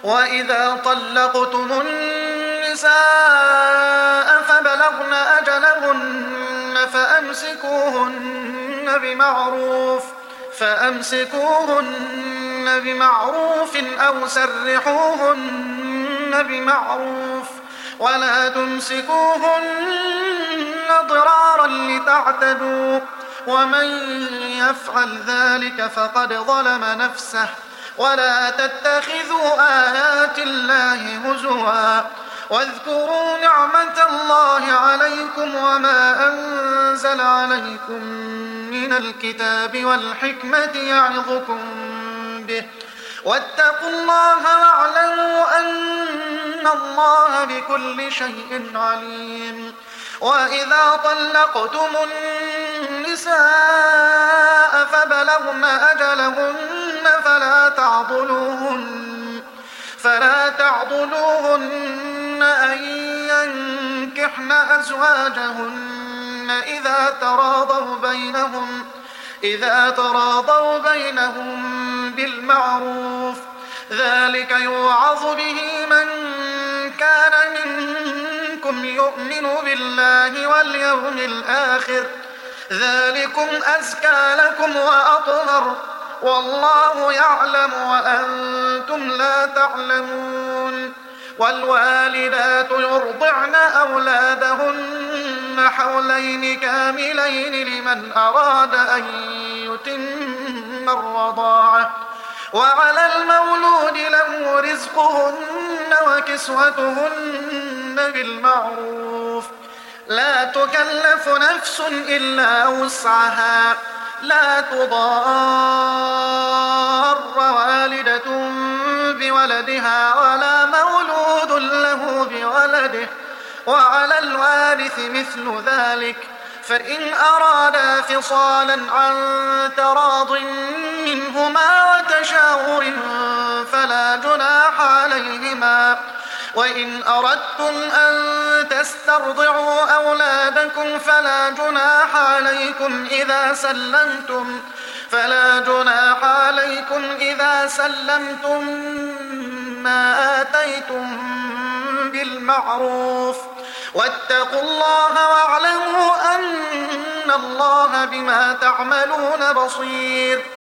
وإذا طلقتم النساء فبلغن أجلهن فأمسكوهن بمعروف أو سرحوهن بمعروف ولا تمسكوهن ضرارا لتعتدوا ومن يفعل ذلك فقد ظلم نفسه ولا تتخذوا آيات الله هزوا واذكروا نعمة الله عليكم وما أنزل عليكم من الكتاب والحكمة يعظكم به واتقوا الله واعلموا أن الله بكل شيء عليم. وإذا طلقتم النساء فبلغن أجلهن فلا تعضلوهن أن ينكحن أزواجهن إذا تراضوا بينهم بالمعروف ذلك يوعظ به من كان منكم يؤمن بالله واليوم الآخر ذلكم أزكى لكم وأطهر والله يعلم وأنتم لا تعلمون. والوالدات يرضعن أولادهن حولين كاملين لمن أراد أن يتم الرضاعة وعلى المولود له رزقهن وكسوتهن بالمعروف لا تكلف نفس إلا وسعها لا تضار والدة بولدها ولا مولود له بولده وعلى الوارث مثل ذلك فإن أرادا فصالا عن تراض منهما وتشاور فلا جناح عليهما. وإن أردتم أن تسترضعوا أولادكم فلا جناح عليكم إذا سلمتم ما آتيتم بالمعروف واتقوا الله واعلموا أن الله بما تعملون بصير.